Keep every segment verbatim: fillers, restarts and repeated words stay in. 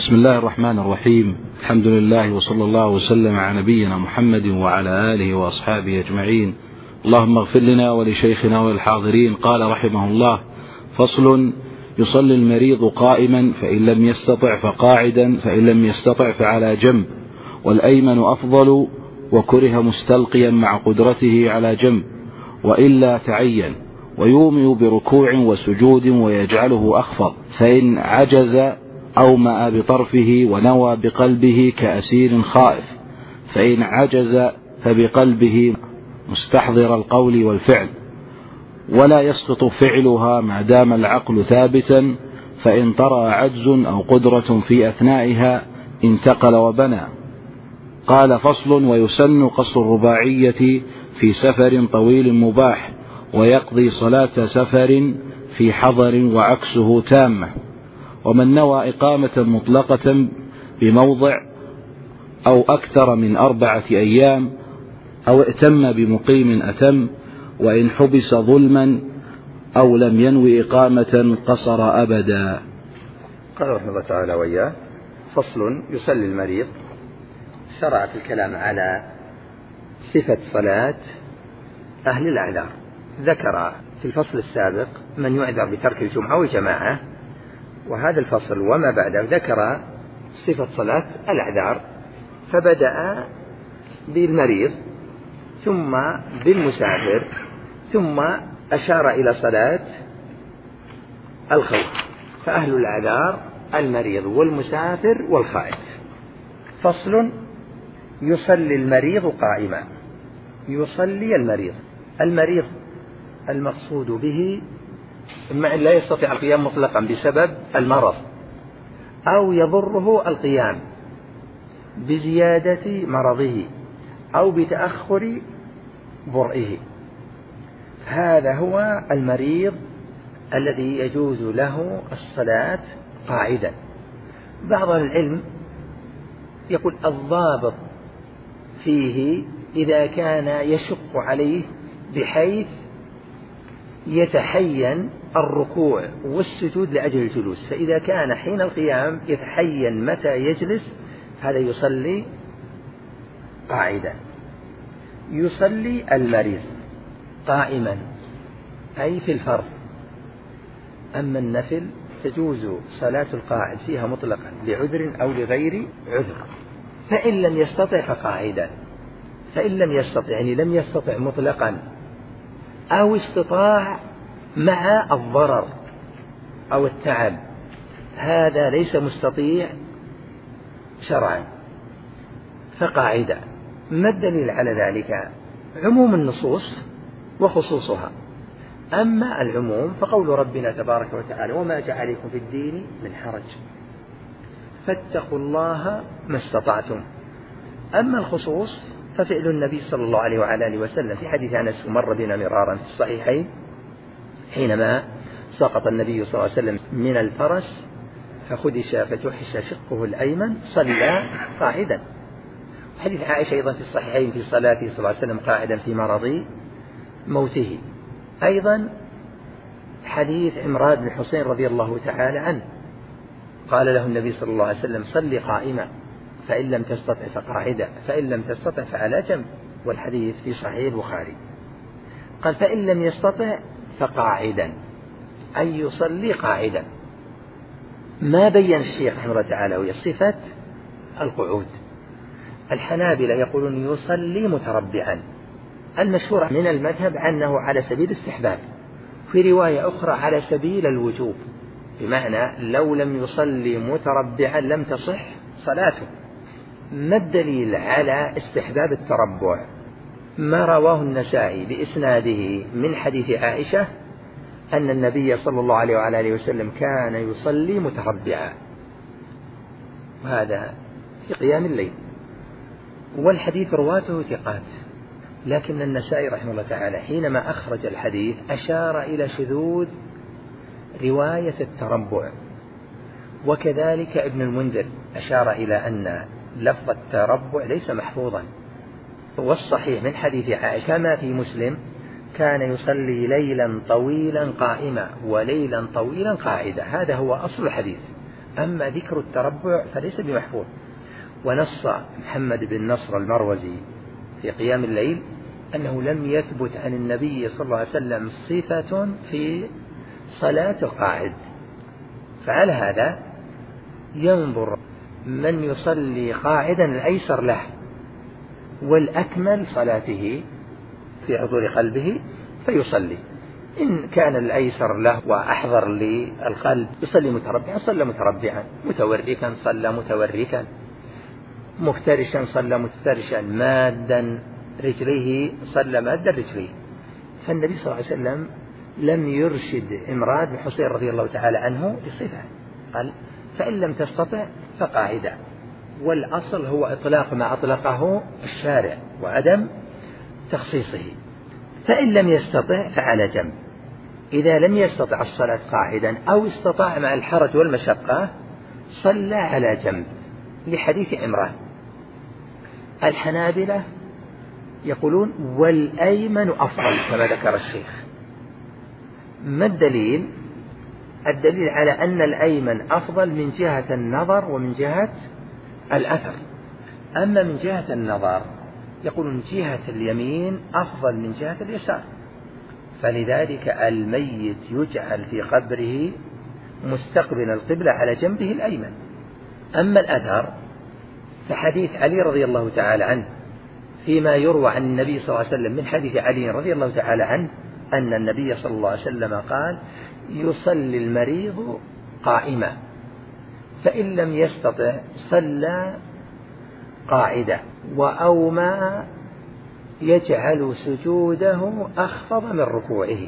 بسم الله الرحمن الرحيم. الحمد لله وصلى الله وسلم على نبينا محمد وعلى آله وأصحابه أجمعين. اللهم اغفر لنا ولشيخنا وللحاضرين. قال رحمه الله: فصل: يصلي المريض قائما فإن لم يستطع فقاعدا، فإن لم يستطع فعلى جنب، والأيمن أفضل، وكره مستلقيا مع قدرته على جنب، وإلا تعين، ويومئ بركوع وسجود ويجعله أخفض، فإن عجز أومأ بطرفه ونوى بقلبه كأسير خائف، فإن عجز فبقلبه مستحضر القول والفعل، ولا يسقط فعلها ما دام العقل ثابتا، فإن طرأ عجز أو قدرة في أثنائها انتقل وبنى. قال: فصل: ويسن قصر الرباعية في سفر طويل مباح، ويقضي صلاة سفر في حضر وعكسه تامة. ومن نوى إقامة مطلقة بموضع أو أكثر من أربعة أيام أو ائتم بمقيم أتم، وإن حبس ظلما أو لم ينوي إقامة قصر أبدا. قال رحمه الله تعالى وإياه: فصل: يصلي المريض. شرع في الكلام على صفة صلاة أهل الأعذار. ذكر في الفصل السابق من يعذر بترك الجمعة والجماعة، وهذا الفصل وما بعده ذكر صفة صلاة الأعذار، فبدأ بالمريض ثم بالمسافر ثم أشار إلى صلاة الخوف. فأهل الأعذار المريض والمسافر والخائف. فصل: يصلي المريض قائما. يصلي المريض. المريض المقصود به إما أن لا يستطيع القيام مطلقا بسبب المرض، أو يضره القيام بزيادة مرضه أو بتأخر برئه. هذا هو المريض الذي يجوز له الصلاة قاعدا. بعض العلم يقول الضابط فيه إذا كان يشق عليه بحيث يتحين الركوع والسجود لأجل الجلوس، فإذا كان حين القيام يتحين متى يجلس هذا يصلي قاعدا. يصلي المريض قائما أي في الفرض. أما النفل تجوز صلاة القاعد فيها مطلقا لعذر أو لغير عذر. فإن لم يستطع فقاعدا. فإن لم يستطع يعني لم يستطع مطلقا أو استطاع مع الضرر أو التعب، هذا ليس مستطيع شرعا فقاعدا. ما الدليل على ذلك؟ عموم النصوص وخصوصها. أما العموم فقول ربنا تبارك وتعالى: وما جعل عليكم في الدين من حرج فاتقوا الله ما استطعتم. أما الخصوص ففعل النبي صلى الله عليه وعلى آله وسلم في حديث أنس مر بنا مرارا في الصحيحين، حينما سقط النبي صلى الله عليه وسلم من الفرس فخدش فتحش شقه الأيمن صلى قاعدا. حديث عائشة أيضا في الصحيحين في صلاته صلى الله عليه وسلم قاعدا في مرض موته. أيضا حديث عمران بن حسين رضي الله تعالى عنه قال له النبي صلى الله عليه وسلم: صل قائما فإن لم تستطع فقاعدا، فإن لم تستطع فعلى جنب. والحديث في صحيح البخاري. قال: فإن لم يستطع فقاعدا أي يصلي قاعدا. ما بين الشيخ رحمه الله تعالى وهي صفة القعود. الحنابلة يقولون يصلي متربعا. المشهور من المذهب أنه على سبيل الاستحباب، في رواية أخرى على سبيل الوجوب، بمعنى لو لم يصلي متربعا لم تصح صلاته. ما الدليل على استحباب التربع؟ ما رواه النسائي بإسناده من حديث عائشة أن النبي صلى الله عليه وعلى آله وسلم كان يصلي متربعا، وهذا في قيام الليل، والحديث رواته ثقات. لكن النسائي رحمه الله تعالى حينما أخرج الحديث أشار إلى شذوذ رواية التربع، وكذلك ابن المنذر أشار إلى أن لفظ التربع ليس محفوظا. والصحيح من حديث عائشة ما في مسلم كان يصلي ليلا طويلا قائما وليلا طويلا قاعدا. هذا هو أصل الحديث. أما ذكر التربع فليس بمحفوظ. ونص محمد بن نصر المروزي في قيام الليل أنه لم يثبت عن النبي صلى الله عليه وسلم صفة في صلاة القاعد. فعلى هذا ينظر من يصلي قاعدا الأيسر له والأكمل صلاته في حضور قلبه فيصلي. إن كان الأيسر له وأحضر للقلب يصلي متربعا صلى متربعا، متوركا صلى متوركا، مفترشا صلى مفترشا، مادا رجليه صلى مادا رجليه. فالنبي صلى الله عليه وسلم لم يرشد عمران بن حصين رضي الله تعالى عنه بصفة، قال فإن لم تستطع فقاعدا، والأصل هو إطلاق ما أطلقه الشارع وعدم تخصيصه. فإن لم يستطع فعلى جنب. إذا لم يستطع الصلاة قاعدا أو استطاع مع الحرج والمشقة صلى على جنب، لحديث عمران. الحنابلة يقولون والأيمن أفضل كما ذكر الشيخ. ما الدليل؟ الدليل على أن الأيمن أفضل من جهة النظر ومن جهة الأثر. أما من جهة النظر يقولون جهة اليمين أفضل من جهة اليسار، فلذلك الميت يجعل في قبره مستقبل القبلة على جنبه الأيمن. أما الأثر فحديث علي رضي الله تعالى عنه فيما يروى عن النبي صلى الله عليه وسلم من حديث علي رضي الله تعالى عنه أن النبي صلى الله عليه وسلم قال يصلي المريض قائما، فإن لم يستطع صلى قاعدة، وأومى يجعل سجوده أخفض من ركوعه،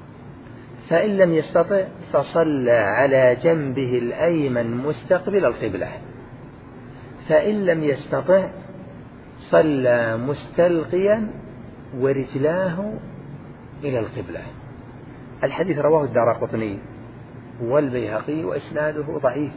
فإن لم يستطع فصلى على جنبه الأيمن مستقبل القبلة، فإن لم يستطع صلى مستلقيا ورجلاه إلى القبلة. الحديث رواه الدارقطني والبيهقي وإسناده ضعيف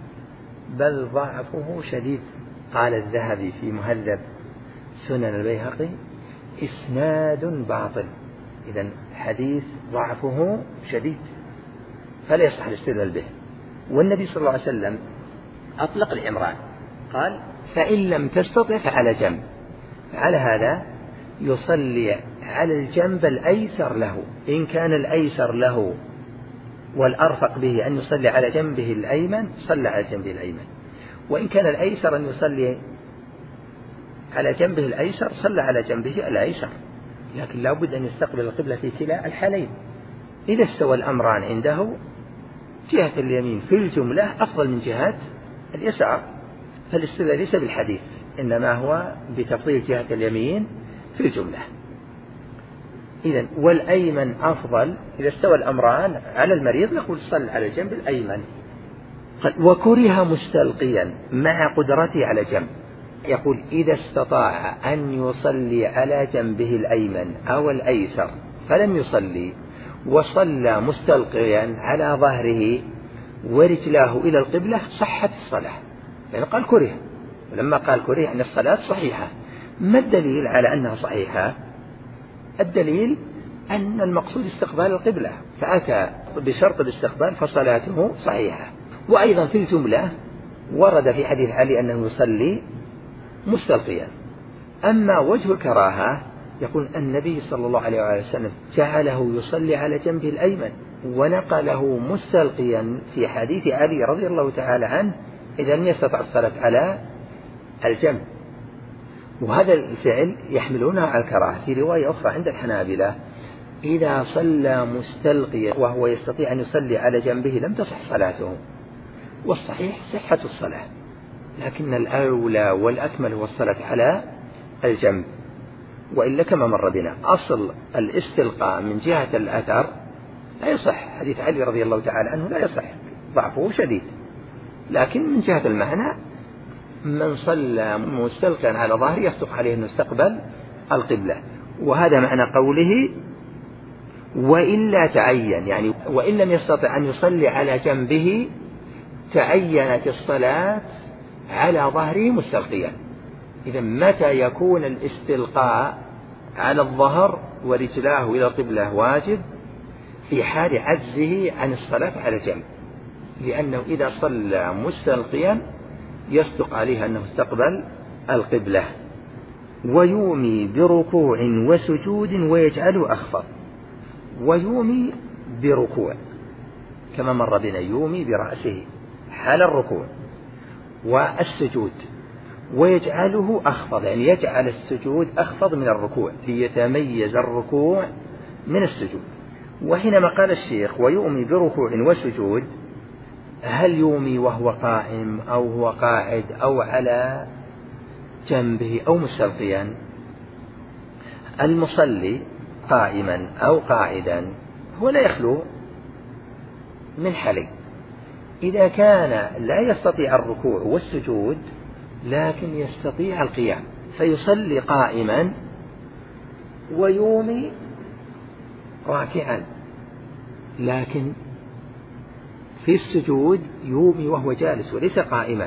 بل ضعفه شديد. قال الذهبي في مهذب سنن البيهقي إسناد باطل، إذن حديث ضعفه شديد فلا يصح الاستدلال به. والنبي صلى الله عليه وسلم أطلق العمران قال فإن لم تستطع فعلى جنب، على هذا يصلي على الجنب الأيسر له. إن كان الأيسر له والأرفق به أن يصلي على جنبه الأيمن صلى على جنبه الأيمن، وإن كان الأيسر أن يصلي على جنبه الأيسر صلى على جنبه الأيسر، لكن لا بد أن يستقبل القبلة في كلا الحالين. إذا استوى الأمران عنده جهة اليمين في الجملة أفضل من جهة اليسار، فالاستدلال ليس بالحديث إنما هو بتفضيل جهة اليمين في الجملة. إذن والأيمن أفضل. إذا استوى الأمران على المريض يقول صل على الجنب الأيمن. وكره مستلقيا مع قدرته على جنب، يقول إذا استطاع أن يصلي على جنبه الأيمن أو الأيسر فلم يصلي وصلى مستلقيا على ظهره ورجلاه إلى القبلة صحت الصلاة، يعني قال كره. ولما قال كره أن الصلاة صحيحة. ما الدليل على أنها صحيحة؟ الدليل أن المقصود استقبال القبلة، فأتى بشرط الاستقبال فصلاته صحيحة. وأيضا في الجملة ورد في حديث علي أنه يصلي مستلقيا. أما وجه الكراهة يقول النبي صلى الله عليه وسلم جعله يصلي على جنبه الأيمن ونقله مستلقيا في حديث علي رضي الله تعالى عنه إذا لم يستطع الصلاة على الجنب. وهذا الفعل يحملونه على الكراهة. في رواية أخرى عند الحنابلة إذا صلى مستلقيا وهو يستطيع أن يصلي على جنبه لم تصح صلاته، والصحيح صحة الصلاة، لكن الأولى والأكمل هو الصلاة على الجنب. وإلا كما مر بنا أصل الاستلقاء من جهة الأثر لا يصح، حديث علي رضي الله تعالى عنه لا يصح، ضعفه شديد. لكن من جهة المعنى من صلى مستلقيا على ظهره يصدق عليه أنه استقبل القبلة. وهذا معنى قوله وإلا تعين، يعني وإن لم يستطع أن يصلي على جنبه تعينت الصلاة على ظهره مستلقيا. إذا متى يكون الاستلقاء على الظهر ورجلاه إلى القبلة واجب؟ في حال عجزه عن الصلاة على جنب. لأنه إذا صلى مستلقيا يصدق عليه أنه استقبل القبلة. ويومي بركوع وسجود ويجعله أخفض. ويومي بركوع كما مر بنا، يومي برأسه حال الركوع والسجود، ويجعله أخفض يعني يجعل السجود أخفض من الركوع ليتميز الركوع من السجود. وحينما قال الشيخ ويؤمي بركوع وسجود، هل يومي وهو قائم أو هو قاعد أو على جنبه أو مستلقيا؟ المصلي قائما أو قاعدا هو لا يخلو من حالين: إذا كان لا يستطيع الركوع والسجود لكن يستطيع القيام فيصلي قائما ويومي راكعا، لكن في السجود يومي وهو جالس وليس قائما.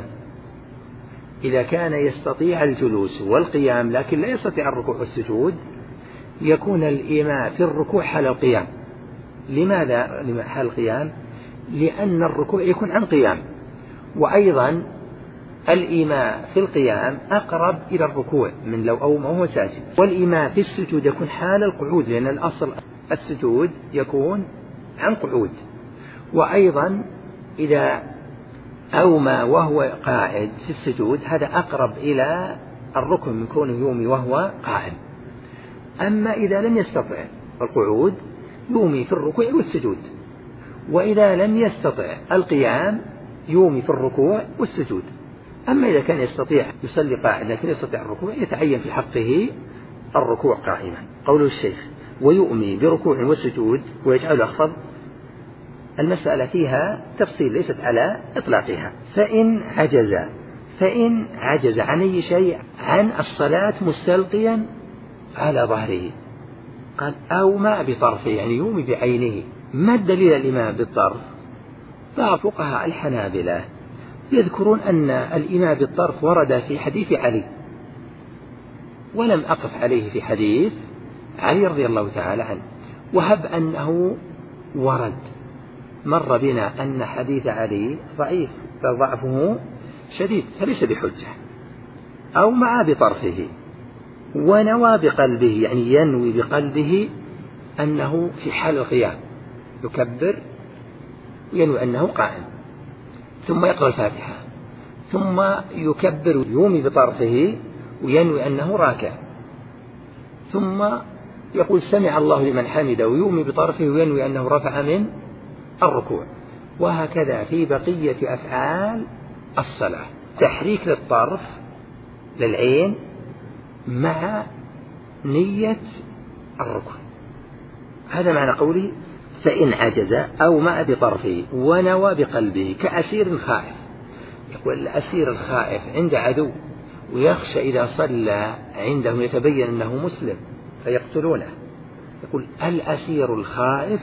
إذا كان يستطيع الجلوس والقيام لكن لا يستطيع الركوع والسجود يكون الإيماء في الركوع حال القيام. لماذا حال القيام؟ لأن الركوع يكون عن قيام، وأيضا الإيماء في القيام أقرب إلى الركوع من لو أومى وهو ساجد. والإيماء في السجود يكون حال القعود، لأن الأصل السجود يكون عن قعود. وأيضا إذا أومى وهو قاعد في السجود هذا أقرب إلى الركن من كونه يومي وهو قائم. أما إذا لم يستطع القعود يومي في الركوع والسجود، وإذا لم يستطع القيام يومي في الركوع والسجود. أما إذا كان يستطيع يصلي قاعد لكن يستطيع الركوع يتعين في حقه الركوع قائما. قوله الشيخ ويؤمي بركوع وسجود ويجعل أخفض، المسألة فيها تفصيل ليست على إطلاقها. فإن عجز فإن عجز عن أي شيء عن الصلاة مستلقيا على ظهره، قال أو ما بطرفه يعني يومي بعينه. ما الدليل الإمام بالطرف؟ بعض فقهاء الحنابلة يذكرون أن الإمام بالطرف ورد في حديث علي، ولم أقف عليه في حديث علي رضي الله تعالى عنه. وهب أنه ورد مر بنا أن حديث علي ضعيف فضعفه شديد فليس بحجة. أو مع بطرفه ونوى بقلبه يعني ينوي بقلبه أنه في حال القيام يكبر ينوي أنه قائم، ثم يقرأ الفاتحة، ثم يكبر يومي بطرفه وينوي أنه راكع، ثم يقول سمع الله لمن حمده ويومي بطرفه وينوي أنه رفع من الركوع. وهكذا في بقية أفعال الصلاة، تحريك للطرف للعين مع نية الركوع. هذا معنى قوله فإن عجز أو مع بطرفه ونوى بقلبه كأسير خائف. يقول الأسير الخائف عند عدو ويخشى إذا صلى عندهم يتبين أنه مسلم فيقتلونه، يقول الأسير الخائف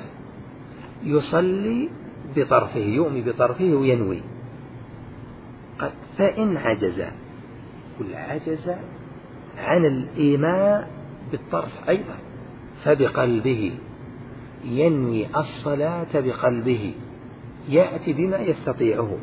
يصلي بطرفه يؤمي بطرفه وينوي. قد فإن عجز كل عجز عن الإيماء بالطرف أيضا فبقلبه ينوي الصلاة بقلبه يأتي بما يستطيعه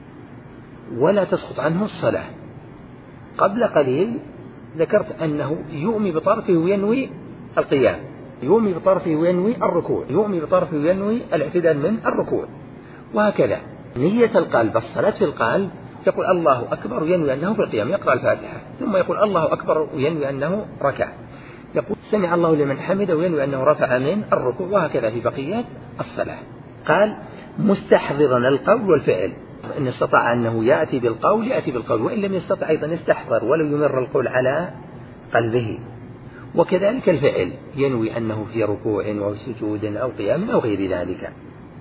ولا تسقط عنه الصلاة. قبل قليل ذكرت أنه يؤمي بطرفه وينوي القيام، يؤمي بطرفه وينوي الركوع، يؤمي بطرفه وينوي الاعتدال من الركوع. وهكذا نية القلب الصلاة في القلب يقول الله أكبر وينوي أنه في القيام يقرأ الفاتحة، ثم يقول الله أكبر وينوي أنه ركع، يقول سمع الله لمن حمده وينوي أنه رفع من الركوع. وهكذا في بقية الصلاة. قال مستحضرا القول والفعل، إن استطاع أنه يأتي بالقول يأتي بالقول، وإن لم يستطع أيضا يستحضر ولو يمر القول على قلبه. وكذلك الفعل ينوي أنه في ركوع أو سجود أو قيام أو غير ذلك.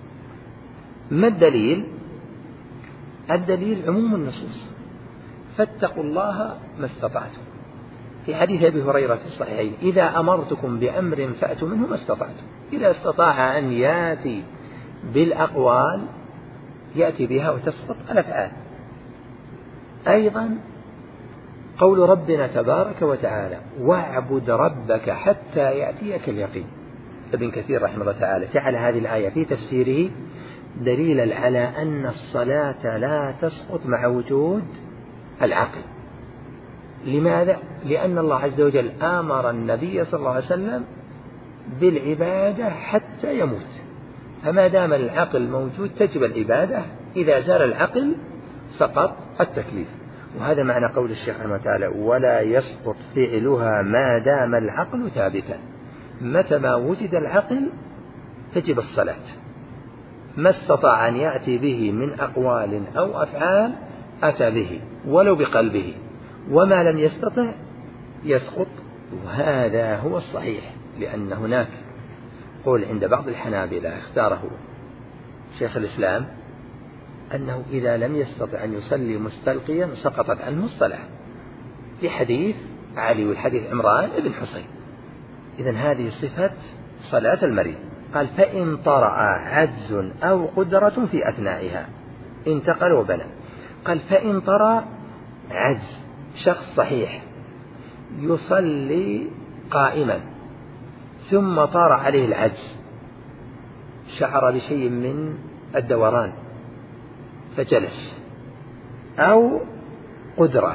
ما الدليل؟ الدليل عموم النصوص فاتقوا الله ما استطعتم، في حديث أبي هريرة في الصحيحين إذا أمرتكم بأمر فأتوا منه ما استطعتم. إذا استطاع أن يأتي بالأقوال يأتي بها وتسقط الأفعال. أيضا قول ربنا تبارك وتعالى واعبد ربك حتى يأتيك اليقين. ابن كثير رحمه الله تعالى جعل هذه الآية في تفسيره دليلا على أن الصلاة لا تسقط مع وجود العقل. لماذا؟ لأن الله عز وجل آمر النبي صلى الله عليه وسلم بالعبادة حتى يموت، فما دام العقل موجود تجب العبادة، إذا زال العقل سقط التكليف. وهذا معنى قول الشيخ رحمه الله تعالى: ولا يسقط فعلها ما دام العقل ثابتا. متى ما وجد العقل تجب الصلاة، ما استطاع أن يأتي به من أقوال أو أفعال أتى به ولو بقلبه، وما لم يستطع يسقط. وهذا هو الصحيح، لأن هناك قول عند بعض الحنابلة اختاره شيخ الإسلام أنه إذا لم يستطع أن يصلي مستلقيا سقطت عنه الصلاة، لحديث علي والحديث عمران بن حصين. إذن هذه صفة صلاة المريض. قال: فإن طرأ عجز أو قدرة في أثنائها انتقل وبنى. قال: فإن طرأ عجز، شخص صحيح يصلي قائما ثم طار عليه العجز، شعر بشيء من الدوران فجلس، أو قدرة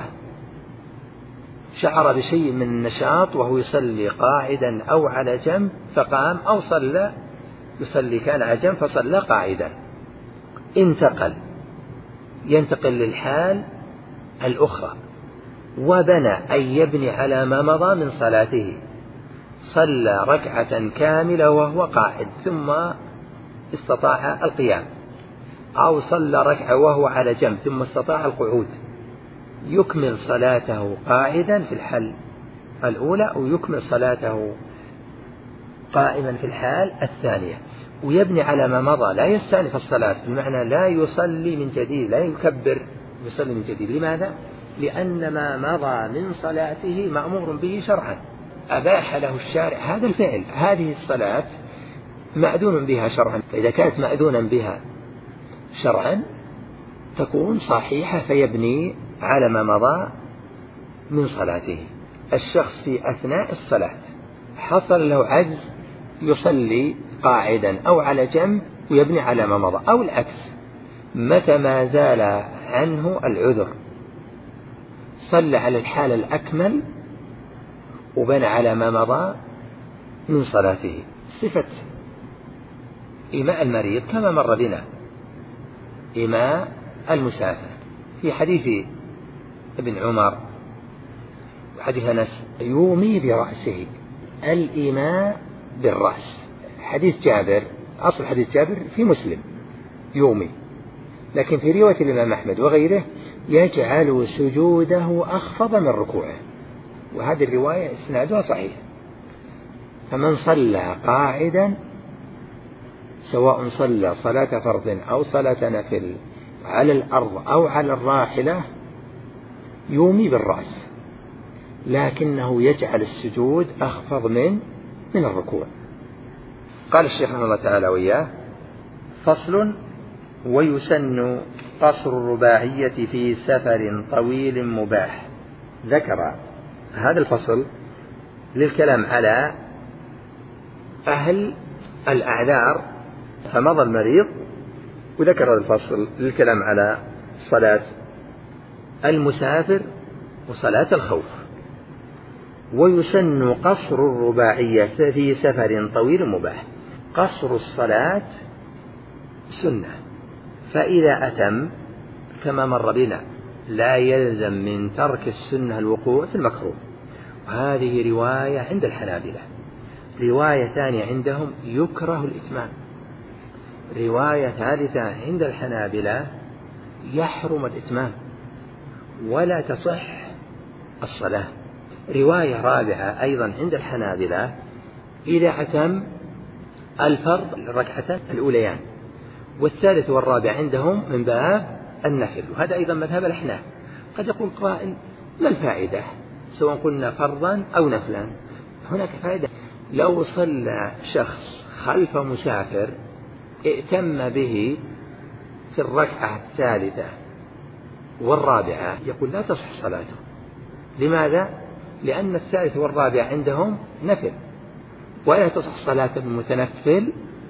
شعر بشيء من النشاط وهو يصلي قاعدا أو على جنب فقام، أو صلى يصلي كان على جنب فصلى قاعدا، انتقل ينتقل للحال الأخرى وبنى، أي يبني على ما مضى من صلاته. صلى ركعة كاملة وهو قاعد ثم استطاع القيام، أو صلى ركعة وهو على جنب ثم استطاع القعود، يكمل صلاته قاعدا في الحال الأولى، أو يكمل صلاته قائما في الحال الثانية، ويبني على ما مضى، لا يستأنف الصلاة، بمعنى لا يصلي من جديد، لا يكبر يصلي من جديد. لماذا؟ لأن ما مضى من صلاته مأمور به شرعا، أباح له الشارع هذا الفعل. هذه الصلاة مأذون بها شرعا، فإذا كانت مأذونا بها شرعا تكون صحيحة، فيبني على ما مضى من صلاته. الشخص في أثناء الصلاة حصل له عجز يصلي قاعدا أو على جنب ويبني على ما مضى، أو العكس، متى ما زال عنه العذر صلى على الحال الأكمل وبنى على ما مضى من صلاته. صفة إيماء المريض كما مر بنا، إيماء المسافر في حديث ابن عمر وحديث أنس: يومي برأسه، الإيماء بالرأس. حديث جابر، أصل حديث جابر في مسلم يومي، لكن في رواية الإمام أحمد وغيره يجعل سجوده أخفض من ركوعه، وهذه الرواية إسنادها صحيح. فمن صلى قاعدا سواء صلى صلاة فرض أو صلاة نفل على الأرض أو على الراحلة يومي بالرأس، لكنه يجعل السجود أخفض من من الركوع. قال الشيخ رحمه الله تعالى وإياه: فصل: ويسن قصر الرباعية في سفر طويل مباح. ذكر هذا الفصل للكلام على أهل الأعذار، فمضى المريض، وذكر هذا الفصل للكلام على صلاة المسافر وصلاة الخوف. ويسن قصر الرباعية في سفر طويل مباح. قصر الصلاة سنة، فإذا أتم كما مر بنا لا يلزم من ترك السنة الوقوع في المكروه. وهذه رواية عند الحنابلة. رواية ثانية عندهم يكره الإتمام. رواية ثالثة عند الحنابلة يحرم الإتمام ولا تصح الصلاة. رواية رابعة أيضا عند الحنابلة: إذا أتم الفرض الركعتين الأوليان، والثالث والرابع عندهم من باب النفل، وهذا أيضا مذهب الأحناف. قد يقول قائل: ما الفائدة سواء قلنا فرضا أو نفلا؟ هناك فائدة. لو صلى شخص خلف مسافر ائتم به في الركعة الثالثة والرابعة، يقول لا تصح صلاته. لماذا؟ لأن الثالث والرابع عندهم نفل، ولا تصح صلاة المتنفل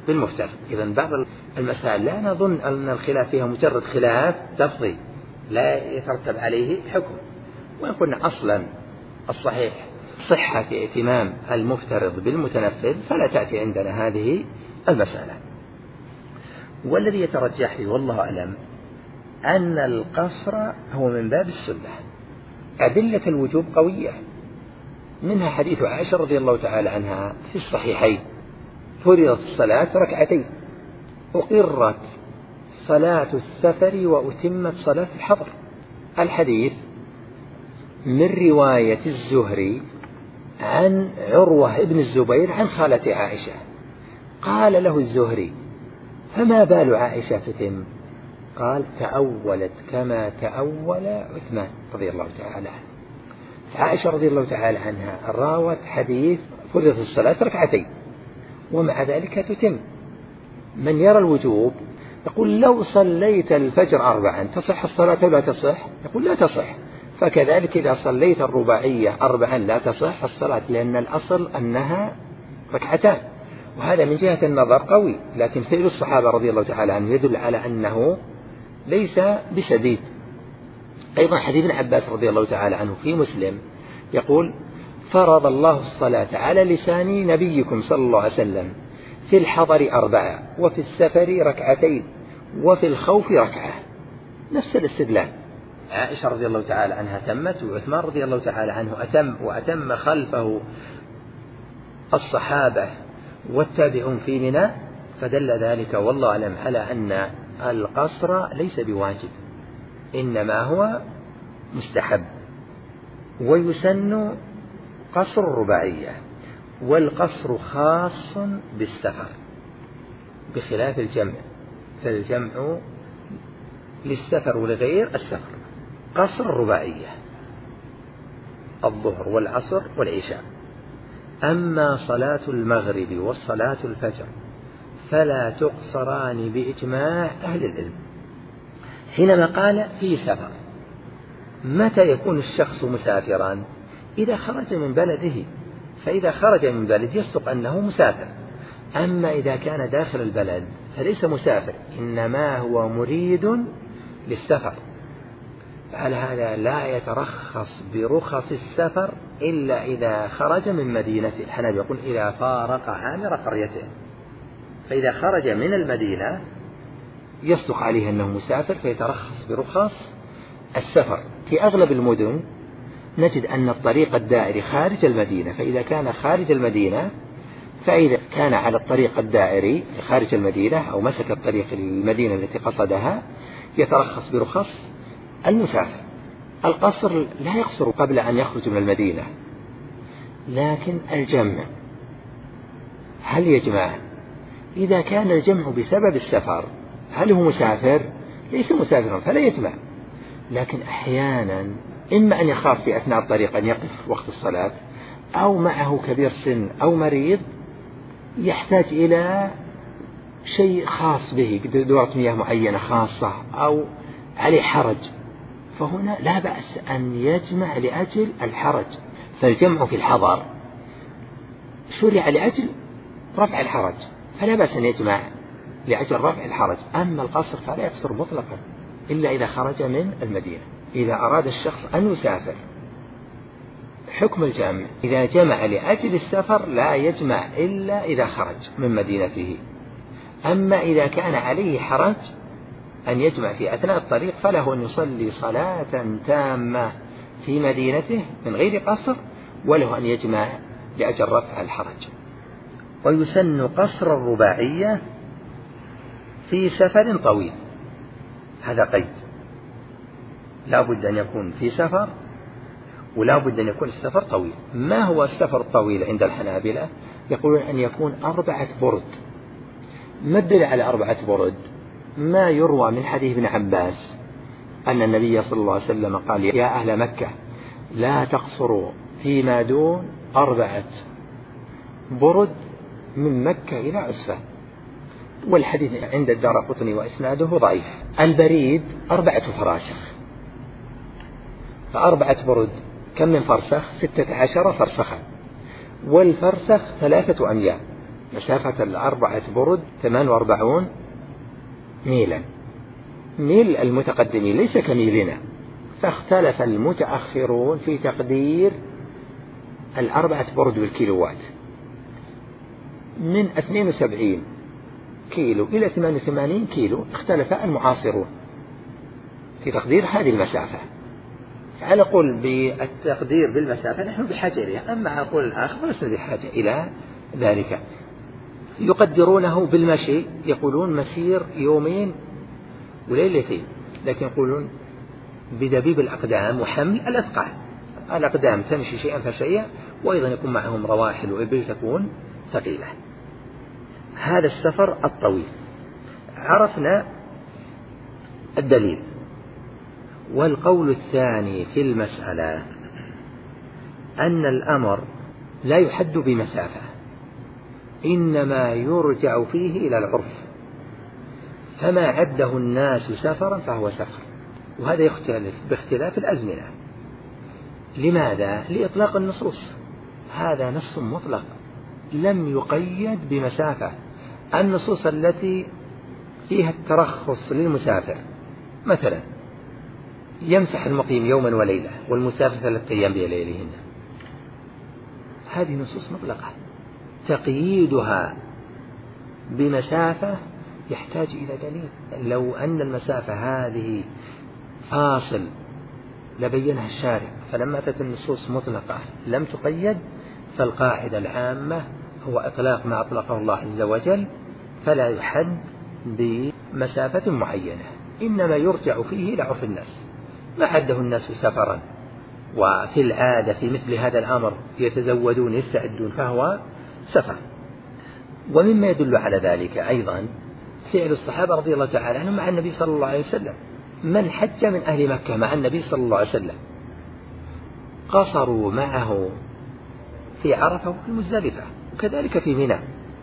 بالمفترض. إذن بعض المسائل لا نظن أن الخلاف فيها مجرد خلاف لفظي لا يترتب عليه حكم، وإن قلنا أصلا الصحيح صحة ائتمام المفترض بالمتنفل فلا تأتي عندنا هذه المسألة. والذي يترجح لي والله أعلم أن القصر هو من باب السنة. أدلة الوجوب قوية، منها حديث عائشة رضي الله تعالى عنها في الصحيحين: فرضت الصلاة ركعتين، أقرت صلاة السفر وأتمت صلاة الحضر. الحديث من رواية الزهري عن عروة ابن الزبير عن خالة عائشة. قال له الزهري: فما بال عائشة تتم؟ قال: تأولت كما تأول عثمان رضي الله تعالى عنه. فعائشة رضي الله تعالى عنها راوت حديث فرضت الصلاة ركعتين ومع ذلك تتم. من يرى الوجوب يقول: لو صليت الفجر أربعا تصح الصلاة ولا تصح؟ يقول: لا تصح. فكذلك إذا صليت الرباعية أربعا لا تصح الصلاة، لأن الأصل أنها ركعتان. وهذا من جهة النظر قوي، لكن فعل الصحابة رضي الله تعالى عنهم يدل على أنه ليس بشديد. أيضا حديث ابن عباس رضي الله تعالى عنه في مسلم يقول: فرض الله الصلاة على لسان نبيكم صلى الله عليه وسلم في الحضر أربعة وفي السفر ركعتين وفي الخوف ركعة. نفس الاستدلال. عائشة رضي الله تعالى عنها تمت، وعثمان رضي الله تعالى عنه أتم، وأتم خلفه الصحابة والتابعون في منى، فدل ذلك والله أعلم على أن القصر ليس بواجب، إنما هو مستحب. ويسن قصر الرباعية، والقصر خاص بالسفر بخلاف الجمع، فالجمع للسفر ولغير السفر. قصر الرباعية الظهر والعصر والعشاء. أما صلاة المغرب والصلاة الفجر فلا تقصران بإجماع أهل العلم. حينما قال في سفر، متى يكون الشخص مسافرا؟ إذا خرج من بلده، فإذا خرج من بلد يصدق أنه مسافر. أما إذا كان داخل البلد فليس مسافر، إنما هو مريد للسفر. فعلى هذا لا يترخص برخص السفر إلا إذا خرج من مدينته. الحنابلة يقول: إذا فارق عامر قريته. فإذا خرج من المدينة يصدق عليه أنه مسافر فيترخص برخص السفر. في أغلب المدن نجد أن الطريق الدائري خارج المدينة، فإذا كان خارج المدينة فإذا كان على الطريق الدائري خارج المدينة أو مسك الطريق المدينة التي قصدها يترخص برخص المسافر. القصر لا يقصر قبل أن يخرج من المدينة، لكن الجمع هل يجمع؟ إذا كان الجمع بسبب السفر هل هو مسافر؟ ليس مسافرا فلا يجمع، لكن أحيانا إما أن يخاف في أثناء الطريق أن يقف وقت الصلاة، أو معه كبير سن أو مريض يحتاج إلى شيء خاص به، دورة مياه معينة خاصة، أو عليه حرج، فهنا لا بأس أن يجمع لأجل الحرج. فالجمع في الحضر شرع لأجل رفع الحرج، فلا بأس أن يجمع لأجل رفع الحرج. أما القصر فلا يقصر مطلقا إلا إذا خرج من المدينة. إذا أراد الشخص أن يسافر حكم الجمع، إذا جمع لأجل السفر لا يجمع إلا إذا خرج من مدينته. أما إذا كان عليه حرج أن يجمع في أثناء الطريق فله أن يصلي صلاة تامة في مدينته من غير قصر، وله أن يجمع لأجل رفع الحرج. ويسن قصر الرباعية في سفر طويل. هذا قيد، لا بد أن يكون في سفر ولا بد أن يكون السفر طويل. ما هو السفر الطويل عند الحنابلة؟ يقولون أن يكون أربعة برد. ما الدليل على أربعة برد؟ ما يروى من حديث ابن عباس أن النبي صلى الله عليه وسلم قال: يا أهل مكة لا تقصروا فيما دون أربعة برد من مكة إلى عسفة. والحديث عند الدارقطني وإسناده ضعيف. البريد أربعة فراسخ، فأربعة برد كم من فرسخ؟ ستة عشر فرسخا، والفرسخ ثلاثة أميال، مسافة الأربعة برد ثمان وأربعون ميلا. ميل المتقدمين ليس كميلنا، فاختلف المتأخرون في تقدير الأربعة برد بالكيلوات، من اثنين وسبعين كيلو إلى ثمانية وثمانين كيلو اختلف المعاصرون في تقدير هذه المسافة. فعلى قول بالتقدير بالمسافة نحن بحاجة إليها، أما على قول الآخر فلسنا بحاجة إلى ذلك. يقدرونه بالمشي، يقولون مسير يومين وليلتين، لكن يقولون بدبيب الأقدام وحمل الأثقال. الأقدام تمشي شيئا فشيئا، وأيضا يكون معهم رواحل وإبل تكون ثقيلة. هذا السفر الطويل. عرفنا الدليل. والقول الثاني في المسألة أن الأمر لا يحد بمسافة، إنما يرجع فيه إلى العرف، فما عده الناس سفرا فهو سفر، وهذا يختلف باختلاف الأزمنة. لماذا؟ لإطلاق النصوص. هذا نص مطلق لم يقيد بمسافة. النصوص التي فيها الترخص للمسافر، مثلا يمسح المقيم يوما وليلة والمسافر ثلاثة أيام بلياليهن، هذه نصوص مطلقة. تقييدها بمسافة يحتاج إلى دليل. لو أن المسافة هذه فاصل لبينها الشارع، فلما أتت النصوص مطلقة لم تقيد، فالقاعدة العامة هو إطلاق ما أطلقه الله عز وجل، فلا يحد بمسافة معينة، إنما يرجع فيه إلى عرف الناس. ما عده الناس سفرا، وفي العادة في مثل هذا الأمر يتزودون يستعدون، فهو سفر. ومما يدل على ذلك أيضا فعل الصحابة رضي الله تعالى عنهم مع النبي صلى الله عليه وسلم. من حج من أهل مكة مع النبي صلى الله عليه وسلم قصروا معه في عرفة وفي المزدلفة، وكذلك في منى،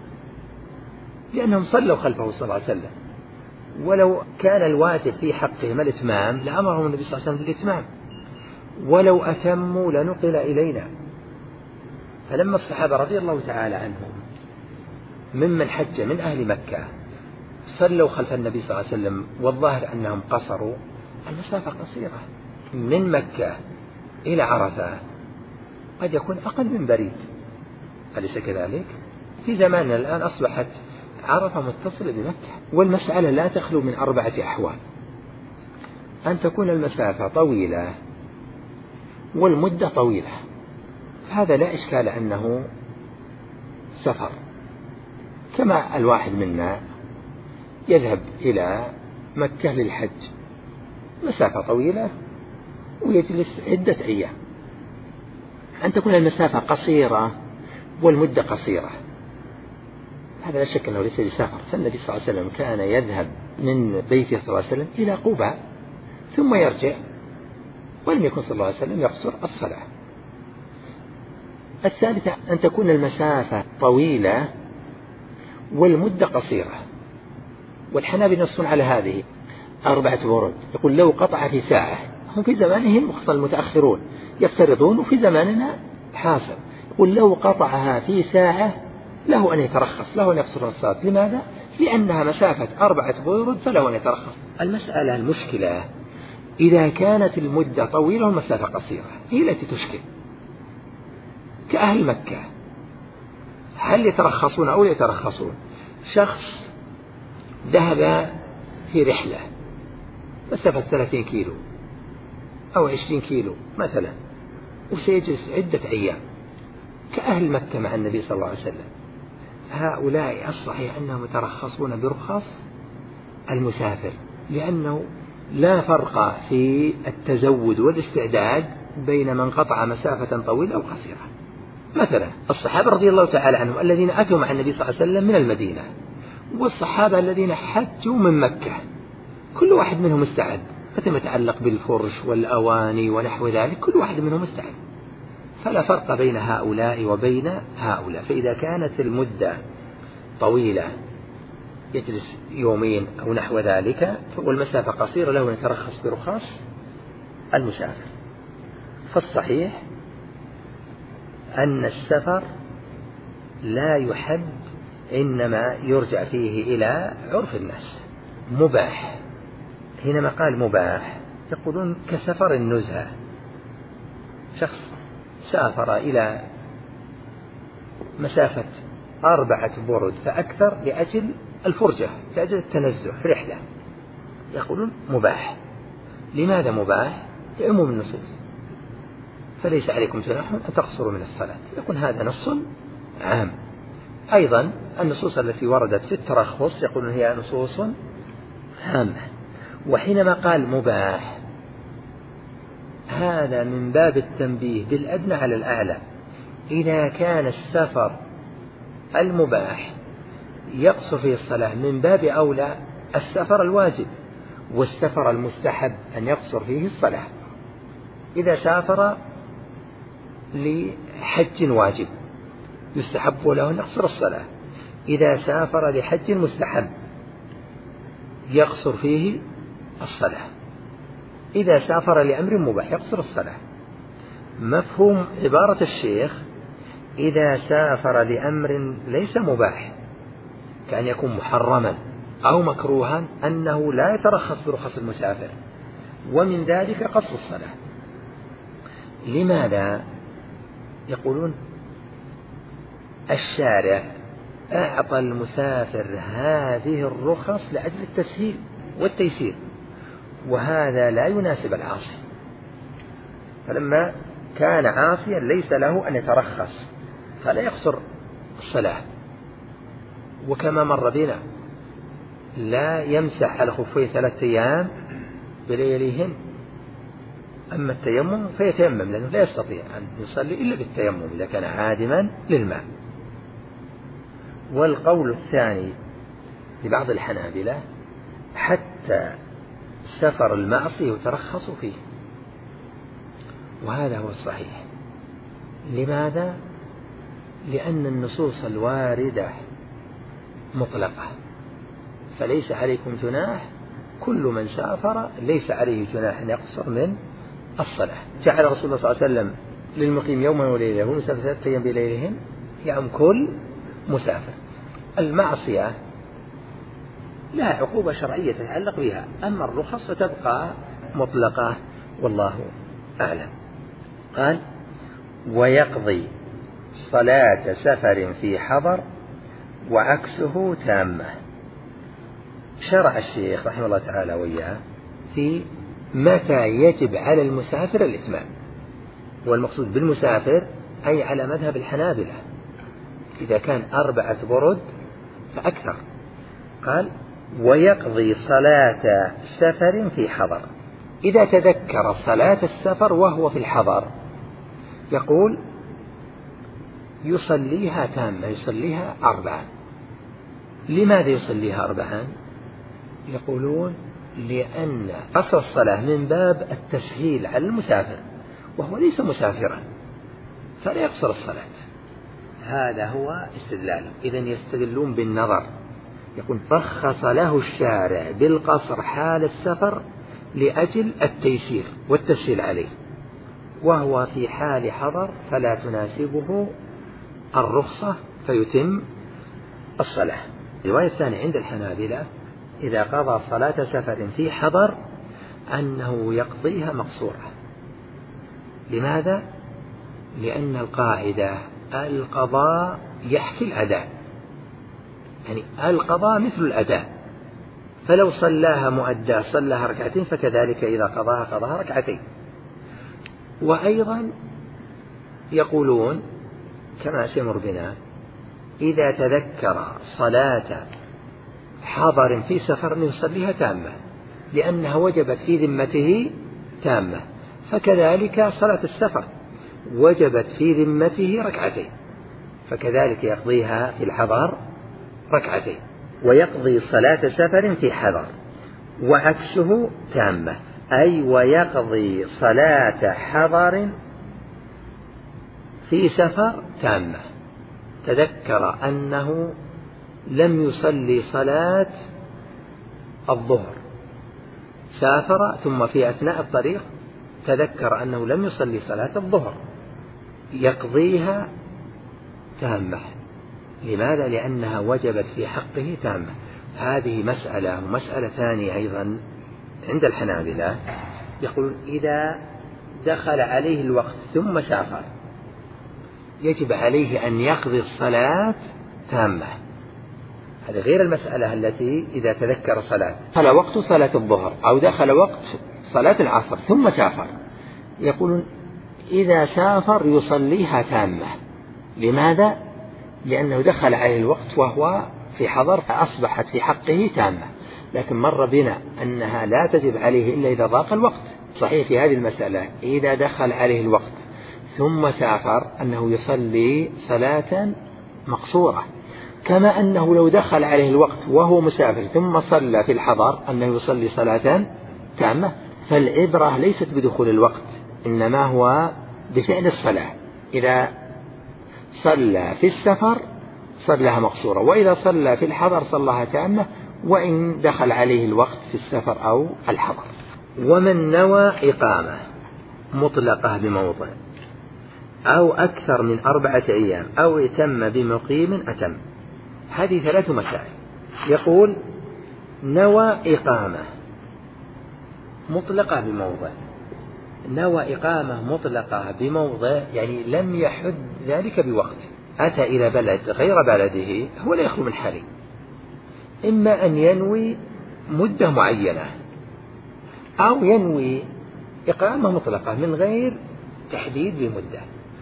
لأنهم صلوا خلفه صلى الله عليه وسلم. ولو كان الواجب في حقهم الإتمام لأمرهم النبي صلى الله عليه وسلم بالإتمام، ولو أتموا لنقل إلينا. فلما الصحابة رضي الله تعالى عنهم ممن حج من أهل مكة صلوا خلف النبي صلى الله عليه وسلم، والظاهر أنهم قصروا، المسافة قصيرة من مكة إلى عرفة قد يكون أقل من بريد، أليس كذلك؟ في زماننا الآن أصبحت عرفة متصلة بمكة، والمسألة لا تخلو من أربعة أحوال: أن تكون المسافة طويلة والمدة طويلة، هذا لا إشكال أنه سفر. كما الواحد منا يذهب إلى مكة للحج مسافة طويلة ويجلس عدة أيام. أن تكون المسافة قصيرة والمدة قصيرة، هذا لا شك أنه ليس بسفر. فالنبي صلى الله عليه وسلم كان يذهب من بيته صلى الله عليه وسلم إلى قباء ثم يرجع، ولم يكن صلى الله عليه وسلم يقصر الصلاة. الثالثة أن تكون المسافة طويلة والمدة قصيرة، والحنابلة ينصون على هذه أربعة برد. يقول لو قطع في ساعة، هم في زمانهم مخصل المتأخرون يفترضون، وفي زماننا حاصل. يقول لو قطعها في ساعة له أن يترخص، له أن يقصر الصلاة. لماذا؟ لأنها مسافة أربعة برد، فله أن يترخص. المسألة المشكلة إذا كانت المدة طويلة والمسافة قصيرة، هي التي تشكل. كأهل مكة هل يترخصون أو يترخصون؟ شخص ذهب في رحلة مسافة ثلاثين كيلو أو عشرين كيلو مثلا، وسيجلس عدة أيام كأهل مكة مع النبي صلى الله عليه وسلم، هؤلاء الصحيح أنهم يترخصون برخص المسافر، لأنه لا فرق في التزود والاستعداد بين من قطع مسافة طويلة أو قصيرة. مثلا الصحابة رضي الله تعالى عنهم الذين أتوا مع النبي صلى الله عليه وسلم من المدينة، والصحابة الذين حجوا من مكة، كل واحد منهم استعد، مثل ما يتعلق بالفرش والأواني ونحو ذلك، كل واحد منهم استعد، فلا فرق بين هؤلاء وبين هؤلاء. فإذا كانت المدة طويلة يجلس يومين أو نحو ذلك، والمسافة قصيرة له أن يترخص برخص المسافر. فالصحيح أن السفر لا يحد إنما يرجع فيه إلى عرف الناس. مباح حينما قال مباح يقولون كسفر النزهة، شخص سافر إلى مسافة أربعة برد فأكثر لأجل الفرجة، لأجل التنزه في رحلة، يقولون مباح. لماذا مباح؟ لعموم النصوص، فليس عليكم جناح أن تقصروا من الصلاة، يكون هذا نص عام. أيضا النصوص التي وردت في الترخص يقولون هي نصوص عامة. وحينما قال مباح هذا من باب التنبيه بالأدنى على الأعلى. إذا كان السفر المباح يقصر فيه الصلاة من باب أولى السفر الواجب، والسفر المستحب أن يقصر فيه الصلاة. إذا سافر لحج واجب يستحب له أن يقصر الصلاة، إذا سافر لحج مستحب يقصر فيه الصلاة، إذا سافر لأمر مباح يقصر الصلاة. مفهوم عبارة الشيخ إذا سافر لأمر ليس مباح كأن يكون محرما أو مكروها أنه لا يترخص برخص المسافر، ومن ذلك قصر الصلاة. لماذا؟ يقولون الشارع أعطى المسافر هذه الرخص لأجل التسهيل والتيسير، وهذا لا يناسب العاصي. فلما كان عاصيا ليس له أن يترخص فلا يقصر الصلاة. وكما مر بنا لا يمسح على خفيه ثلاثة أيام بلياليهن، أما التيمم فيتيمم لأنه لا يستطيع أن يصلي إلا بالتيمم إذا كان عادما للماء. والقول الثاني لبعض الحنابلة حتى سفر المعصية يترخص فيه، وهذا هو الصحيح. لماذا؟ لأن النصوص الواردة مطلقة، فليس عليكم جناح، كل من سافر ليس عليه جناح أن يقصر من الصلاة. جعل رسول الله صلى الله عليه وسلم للمقيم يوما وليلة والمسافر ثلاثة أيام بليلهم يعم كل مسافر. المعصية لها عقوبة شرعية تتعلق بها، أما الرخص فتبقى مطلقة والله أعلم. قال ويقضي صلاة سفر في حضر وعكسه تامة. شرع الشيخ رحمه الله تعالى وإياه في متى يجب على المسافر الإتمام، والمقصود بالمسافر أي على مذهب الحنابلة إذا كان أربعة برد فأكثر. قال ويقضي صلاة سفر في حضر. إذا تذكر صلاة السفر وهو في الحضر يقول يصليها تامة، يصليها أربعا. لماذا يصليها أربعا؟ يقولون لأن قصر الصلاة من باب التسهيل على المسافر، وهو ليس مسافرا فلا يقصر الصلاة. هذا هو استدلاله. إذن يستدلون بالنظر، يقول رخص له الشارع بالقصر حال السفر لأجل التيسير والتسهيل عليه، وهو في حال حضر فلا تناسبه الرخصة فيتم الصلاة. الرواية الثانية عند الحنابلة إذا قضى صلاة سفر في حضر أنه يقضيها مقصورة. لماذا؟ لأن القاعدة القضاء يحكي الأداء، يعني القضاء مثل الأداء، فلو صلاها مؤدى صلاها ركعتين فكذلك إذا قضاها قضاها ركعتين. وأيضا يقولون كما سيمر بنا إذا تذكر صلاة حضر في سفر يصليها تامة لأنها وجبت في ذمته تامة، فكذلك صلاة السفر وجبت في ذمته ركعتين، فكذلك يقضيها في الحضر ركعتين. ويقضي صلاة سفر في حضر وعكسه تامة، أي ويقضي صلاة حضر في سفر تامة. تذكر أنه لم يصلي صلاة الظهر، سافر ثم في أثناء الطريق تذكر أنه لم يصلي صلاة الظهر، يقضيها تامة لماذا؟ لأنها وجبت في حقه تامة. هذه مسألة. ومسألة ثانية أيضا عند الحنابلة يقولون إذا دخل عليه الوقت ثم سافر يجب عليه أن يقضي الصلاة تامة. هذا غير المسألة التي إذا تذكر صلاة دخل وقت صلاة الظهر أو دخل وقت صلاة العصر ثم سافر، يقولون إذا سافر يصليها تامة. لماذا؟ لأنه دخل عليه الوقت وهو في حضر فأصبحت في حقه تامة. لكن مر بنا أنها لا تجب عليه إلا إذا ضاق الوقت. صحيح في هذه المسألة إذا دخل عليه الوقت ثم سافر أنه يصلي صلاة مقصورة، كما أنه لو دخل عليه الوقت وهو مسافر ثم صلى في الحضر أنه يصلي صلاة تامة. فالعبرة ليست بدخول الوقت، إنما هو بفعل الصلاة. إذا صلى في السفر صلىها مقصورة، وإذا صلى في الحضر صلىها تامة، وإن دخل عليه الوقت في السفر أو الحضر. ومن نوى إقامة مطلقة بموضع أو أكثر من أربعة أيام أو اتم بمقيم أتم. هذه ثلاث مسائل. يقول نوى إقامة مطلقة بموضع. نوى إقامة مطلقة بموضع يعني لم يحد ذلك بوقت. أتى إلى بلد غير بلده هو لا يخلو من حالين، إما أن ينوي مدة معينة أو ينوي إقامة مطلقة من غير تحديد بمدة.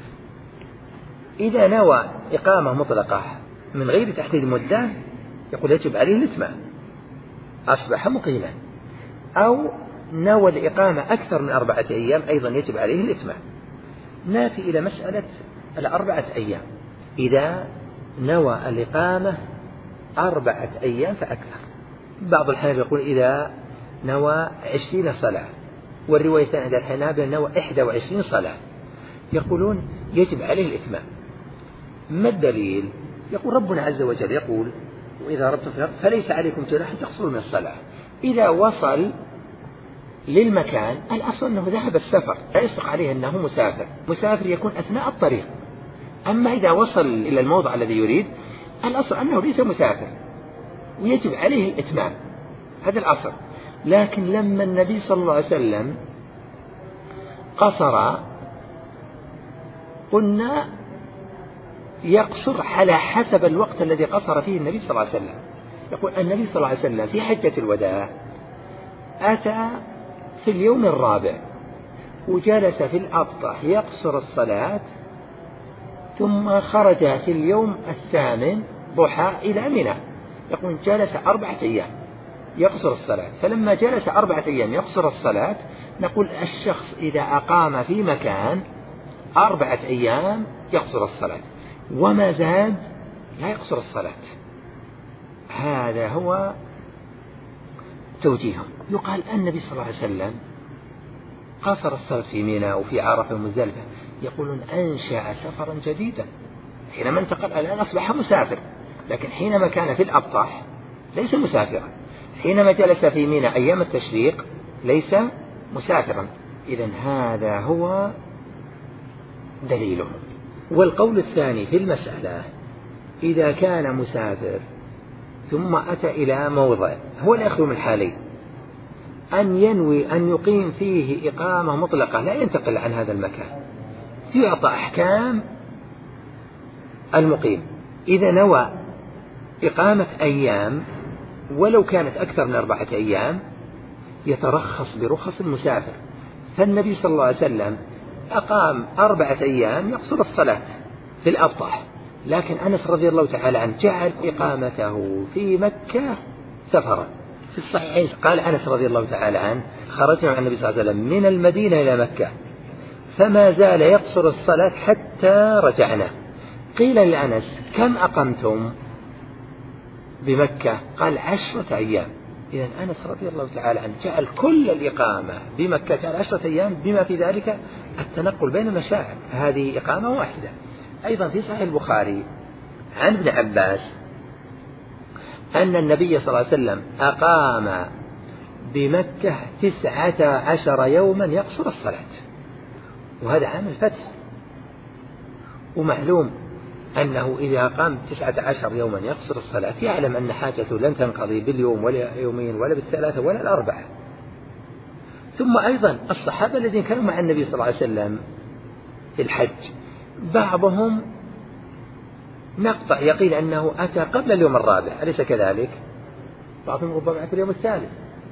إذا نوى إقامة مطلقة من غير تحديد مدة يقول يجب عليه الإتمام، أصبح مقيما. أو نوى الإقامة أكثر من أربعة أيام أيضا يجب عليه الإتمام. نأتي إلى مسألة الأربعة أيام. إذا نوى الإقامة أربعة أيام فأكثر. بعض الحنابلة يقول إذا نوى عشرين صلاة، والرواية عند الحنابلة نوى إحدى وعشرين صلاة، يقولون يجب عليه الإتمام. ما الدليل؟ يقول ربنا عز وجل يقول وإذا ربطم في الأرض فليس عليكم جناح تقصروا من الصلاة. إذا وصل للمكان الأصل أنه ذهب السفر، لا يصدق عليه أنه مسافر. مسافر يكون أثناء الطريق. أما إذا وصل إلى الموضع الذي يريد الأصل أنه ليس مسافر ويجب عليه الإتمام. هذا الأصل. لكن لما النبي صلى الله عليه وسلم قصر قلنا يقصر على حسب الوقت الذي قصر فيه النبي صلى الله عليه وسلم. يقول النبي صلى الله عليه وسلم في حجة الوداع أتى في اليوم الرابع وجلس في الأبطح يقصر الصلاة، ثم خرج في اليوم الثامن ضحى إلى منى. يقول جلس أربعة أيام يقصر الصلاة. فلما جلس أربعة أيام يقصر الصلاة نقول الشخص إذا أقام في مكان أربعة أيام يقصر الصلاة، وما زاد لا يقصر الصلاة. هذا هو توجيههم. يقال النبي صلى الله عليه وسلم قصر الصلاة في منى وفي عرفة ومزدلفة. يقولون أنشأ سفرا جديدا. حينما انتقل الآن أصبح مسافر، لكن حينما كان في الأبطح ليس مسافرا. حينما جلس في منى أيام التشريق ليس مسافرا. إذن هذا هو دليلهم. والقول الثاني في المسألة إذا كان مسافر ثم أتى إلى موضع هو لا يخلو من حالين: أن ينوي أن يقيم فيه إقامة مطلقة لا ينتقل عن هذا المكان، يعطى أحكام المقيم. إذا نوى إقامة أيام ولو كانت أكثر من أربعة أيام يترخص برخص المسافر. فالنبي صلى الله عليه وسلم أقام أربعة أيام يقصر الصلاة في الأبطح، لكن أنس رضي الله تعالى عنه جعل إقامته في مكة سفرا. في الصحيحين قال أنس رضي الله تعالى عنه خرجنا مع النبي صلى الله عليه وسلم من المدينة إلى مكة فما زال يقصر الصلاة حتى رجعنا. قيل لأنس كم أقمتم بمكة؟ قال عشرة أيام. إذن أنس رضي الله تعالى عنه جعل كل الإقامة بمكة جعل عشرة أيام، بما في ذلك التنقل بين المشاعر. هذه إقامة واحدة. أيضا في صحيح البخاري عن ابن عباس أن النبي صلى الله عليه وسلم أقام بمكة تسعة عشر يوما يقصر الصلاة، وهذا عام الفتح. ومعلوم أنه إذا قام تسعة عشر يوما يقصر الصلاة يعلم أن حاجته لن تنقضي باليوم ولا يومين ولا بالثلاثة ولا الأربعة. ثم أيضا الصحابة الذين كانوا مع النبي صلى الله عليه وسلم في الحج بعضهم نقطع يقين أنه أتى قبل اليوم الرابع، أليس كذلك؟ بعضهم ربما أتى اليوم الثالث.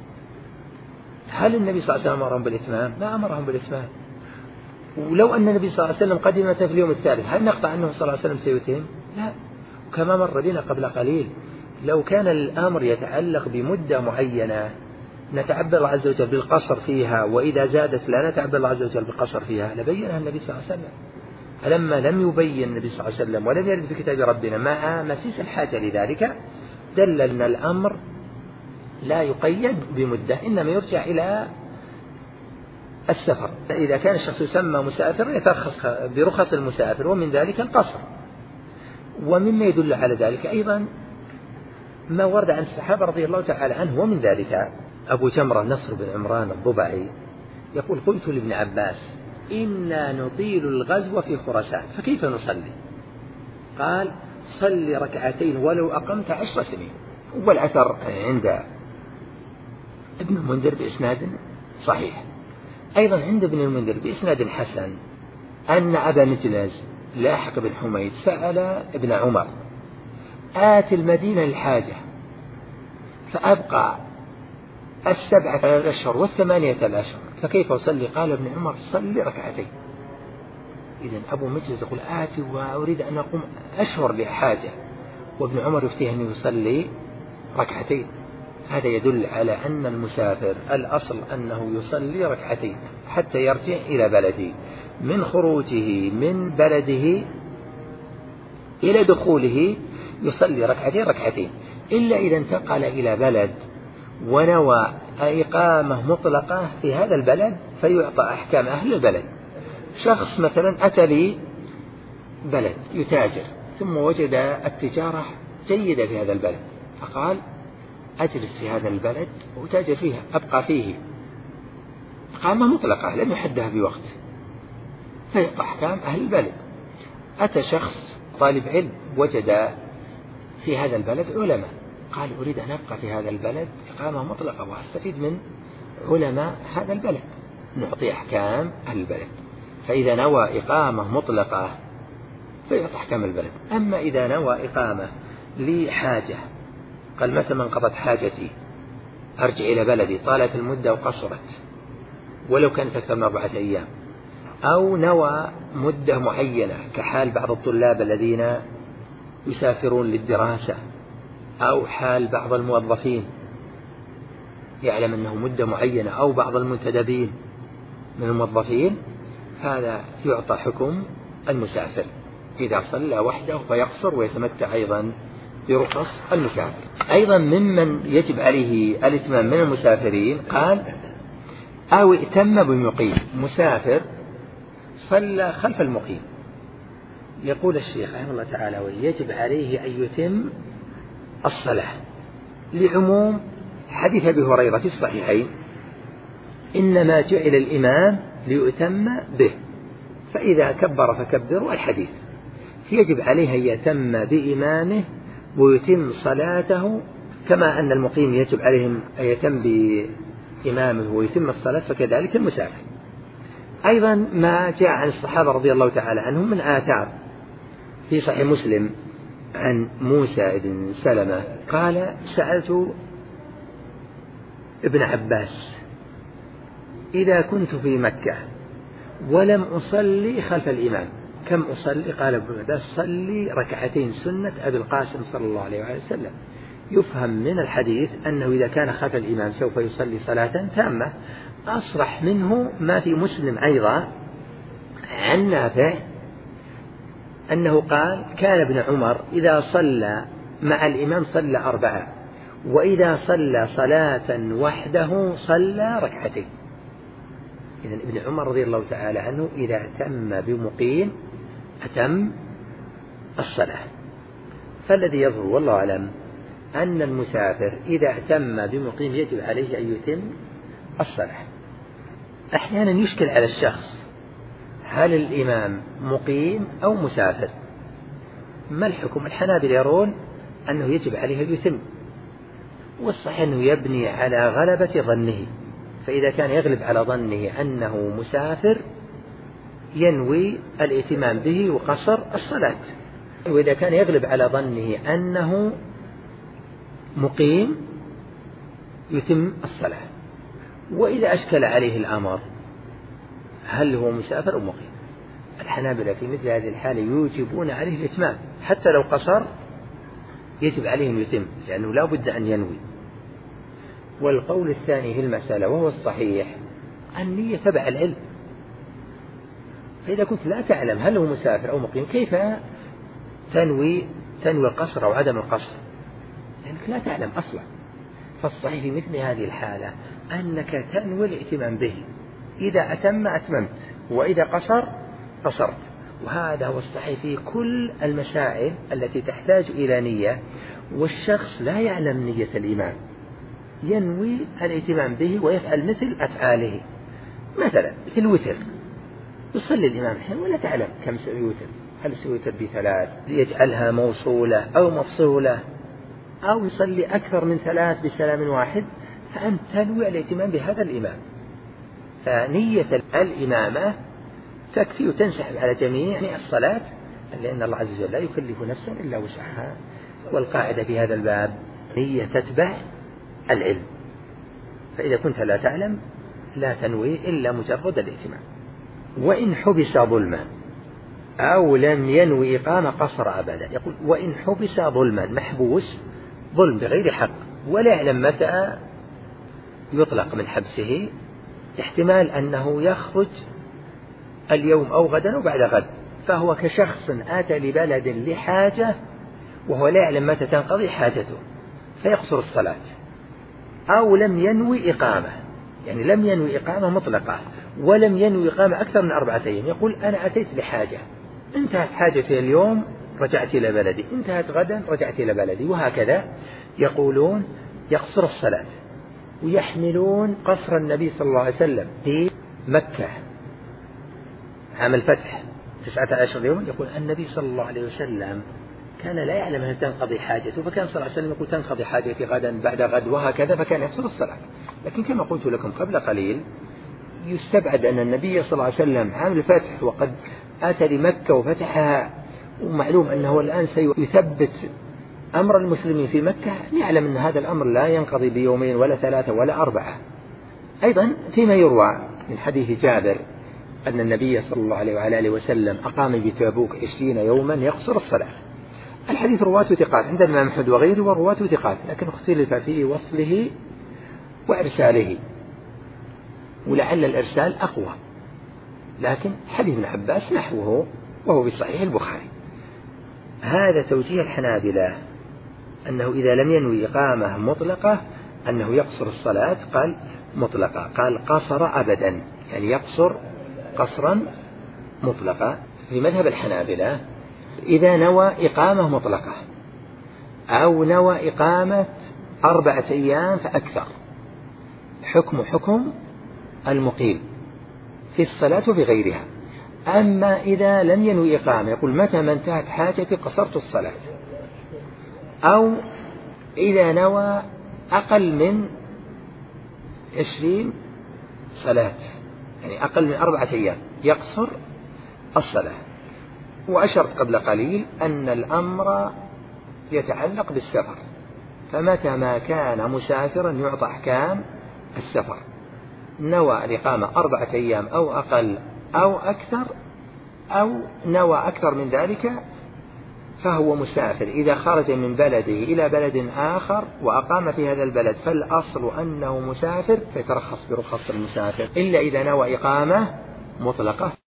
هل النبي صلى الله عليه وسلم أمرهم بالإتمام؟ ما أمرهم بالإتمام. ولو أن النبي صلى الله عليه وسلم قدم في اليوم الثالث هل نقطع أنه صلى الله عليه وسلم سيتم؟ لا. وكما مر بنا قبل قليل لو كان الأمر يتعلق بمدة معينة نتعبد الله عز وجل بالقصر فيها، وإذا زادت لا نتعبد الله عز وجل بالقصر فيها، لبينها النبي صلى الله عليه وسلم. فلما لم يبين النبي صلى الله عليه وسلم ولم يرد في كتاب ربنا مع مسيس الحاجة لذلك دل أن الأمر لا يقيد بمدة، إنما يرجع إلى السفر. إذا كان الشخص يسمى مسافر يترخص برخص المسافر، ومن ذلك القصر. ومما يدل على ذلك أيضا ما ورد عن الصحابة رضي الله تعالى عنه، ومن ذلك أبو جمرة نصر بن عمران الضبعي يقول قلت لابن عباس إنا نطيل الغزو في خراسان فكيف نصلي؟ قال صلي ركعتين ولو أقمت عشر سنين. والأثر عند ابن المنذر بإسناد صحيح. أيضا عند ابن المنذر بإسناد حسن أن أبا مجلس لاحق بن حميد سأل ابن عمر آت المدينة الحاجة فأبقى السبعة الأشهر والثمانية الأشهر فكيف أصلي؟ قال ابن عمر صلي ركعتين. إذن أبو مجلس يقول آتي وأريد أن أقوم أشهر بحاجة، وابن عمر يفتيه أن يصلي ركعتين. هذا يدل على أن المسافر الأصل أنه يصلي ركعتين حتى يرجع إلى بلده، من خروجه من بلده إلى دخوله يصلي ركعتين ركعتين، إلا إذا انتقل إلى بلد ونوى إقامة مطلقة في هذا البلد فيعطى أحكام أهل البلد. شخص مثلا أتى لي بلد يتاجر ثم وجد التجارة جيدة في هذا البلد فقال أجلس في هذا البلد وأتاجر فيها أبقى فيه، إقامة مطلقة لم يحدها بوقت فيعطى أحكام أهل البلد. أتى شخص طالب علم وجد في هذا البلد علماء قال أريد أن أبقى في هذا البلد إقامة مطلقة وأستفيد من علماء هذا البلد، نعطي أحكام أهل البلد. فإذا نوى إقامة مطلقة فيعطي أحكام البلد. أما إذا نوى إقامة لحاجة قال متى من قضت حاجتي أرجع إلى بلدي، طالت المدة وقصرت ولو كانت أكثر من أربعة أيام، أو نوى مدة معينة كحال بعض الطلاب الذين يسافرون للدراسة، أو حال بعض الموظفين يعلم أنه مدة معينة، أو بعض المنتدبين من الموظفين، هذا يعطى حكم المسافر إذا صلى وحده فيقصر ويتمتع أيضا برخص المسافر. أيضا ممن يجب عليه الاتمام من المسافرين قال أو ائتم بمقيم، مسافر صلى خلف المقيم. يقول الشيخ رحمه الله تعالى ويجب عليه أن يتم الصلاة لعموم حديث أبي هريرة في الصحيحين إنما جعل الإمام ليؤتم به فإذا كبر فكبروا الحديث. يجب عليه أن يتم بإمامه ويتم صلاته كما أن المقيم يجب عليهم أن يتم بإمامه ويتم الصلاة، فكذلك المسافر. أيضا ما جاء عن الصحابة رضي الله تعالى عنهم من آثار في صحيح مسلم عن موسى بن سلمة قال سألت ابن عباس إذا كنت في مكة ولم أصلي خلف الإمام كم أصلي؟ قال ابن عباس صلي ركعتين سنة أبي القاسم صلى الله عليه وسلم. يفهم من الحديث أنه إذا كان خلف الإمام سوف يصلي صلاة تامة. أصرح منه ما في مسلم أيضا عن نافع أنه قال كان ابن عمر إذا صلى مع الإمام صلى أربعة، وإذا صلى صلاة وحده صلى ركعتين. إذن ابن عمر رضي الله تعالى عنه إذا أتم بمقيم أتم الصلاة. فالذي يظهر والله أعلم أن المسافر إذا أتم بمقيم يجب عليه أن يتم الصلاة. أحيانا يشكل على الشخص هل الإمام مقيم أو مسافر، ما الحكم؟ الحنابلة يرون أنه يجب عليه أن يتم، والصحيح أنه يبني على غلبة ظنه، فإذا كان يغلب على ظنه أنه مسافر ينوي الائتمام به وقصر الصلاة، وإذا كان يغلب على ظنه أنه مقيم يتم الصلاة. وإذا أشكل عليه الأمر هل هو مسافر أو مقيم، الحنابلة في مثل هذه الحالة يوجبون عليه الإتمام، حتى لو قصر يجب عليه أن يتم، لأنه لا بد أن ينوي. والقول الثاني في المسألة وهو الصحيح النية تبع العلم، فإذا كنت لا تعلم هل هو مسافر أو مقيم كيف تنوي تنوي القصر أو عدم القصر، لأنك لا تعلم أصلا. فالصحيح في مثل هذه الحالة أنك تنوي الائتمام به، إذا أتم أتممت، وإذا قصر قصرت. وهذا هو الصحيح في كل المسائل التي تحتاج إلى نية والشخص لا يعلم نية الإمام، ينوي الائتمام به ويفعل مثل أفعاله. مثلا مثل الوتر، يصلي الإمام حين ولا تعلم كم سيوتر، هل سيوتر بثلاث يجعلها موصولة أو مفصولة، أو يصلي أكثر من ثلاث بسلام واحد، فأنت تنوي الائتمام بهذا الإمام. فنية الإمامة تكفي وتنسحب على جميع الصلاة، لأن الله عز وجل لا يكلف نفسا إلا وسعها. والقاعدة في هذا الباب نية تتبع العلم، فإذا كنت لا تعلم لا تنوي إلا مجرد الائتمام. وإن حبس ظلما أو لم ينوي إقامة قصر أبدا. يقول وإن حبس ظلما، محبوس ظلم بغير حق ولا يعلم متى يطلق من حبسه، احتمال أنه يخرج اليوم أو غدا أو بعد غد، فهو كشخص أتى لبلد لحاجة وهو لا يعلم متى تنقضي حاجته فيقصر الصلاة. أو لم ينوي إقامة، يعني لم ينوي إقامة مطلقة ولم ينوي إقامة أكثر من أربعة أيام، يقول أنا أتيت لحاجة، انتهت حاجتي اليوم رجعت إلى بلدي، انتهت غدا رجعت إلى بلدي، وهكذا. يقولون يقصر الصلاة، ويحملون قصر النبي صلى الله عليه وسلم في مكة عام الفتح تسعة عشر يوما. يقول النبي صلى الله عليه وسلم كان لا يعلم أن تنقضي حاجته، فكان صلى الله عليه وسلم يقول تنقضي حاجتي غدا بعد غد وهكذا، فكان يقصر الصلاة. لكن كما قلت لكم قبل قليل يستبعد أن النبي صلى الله عليه وسلم عام الفتح وقد أتى لمكة وفتحها، ومعلوم أنه الآن سيثبت أمر المسلمين في مكة، يعلم أن هذا الأمر لا ينقضي بيومين ولا ثلاثة ولا أربعة. أيضا فيما يروى من حديث جابر أن النبي صلى الله عليه وعلى آله وسلم أقام بتبوك عشرين يوما يقصر الصلاة. الحديث رواته ثقات عند الإمام أحمد وغيره، ورواته ثقات، لكن اختلف في وصله وإرساله، ولعل الإرسال أقوى، لكن حديث ابن عباس نحوه وهو في صحيح البخاري. هذا توجيه الحنابلة أنه إذا لم ينوي إقامة مطلقة أنه يقصر الصلاة، قال مطلقة، قال قصر أبدا، يعني يقصر قصرا مطلقا. في مذهب الحنابلة إذا نوى إقامة مطلقة أو نوى إقامة أربعة أيام فأكثر، حكم حكم المقيم في الصلاة وفي غيرها. أما إذا لم ينوي إقامة، يقول متى ما انتهت حاجتي قصرت الصلاة. أو إذا نوى أقل من عشرين صلاة، يعني أقل من أربعة أيام، يقصر الصلاة. وأشرت قبل قليل أن الأمر يتعلق بالسفر، فمتى ما كان مسافرا يعطى أحكام السفر، نوى الإقامة أربعة أيام أو أقل أو أكثر، أو نوى أكثر من ذلك فهو مسافر. إذا خرج من بلده إلى بلد آخر وأقام في هذا البلد فالأصل أنه مسافر، فيترخص برخص المسافر، إلا إذا نوى إقامة مطلقة.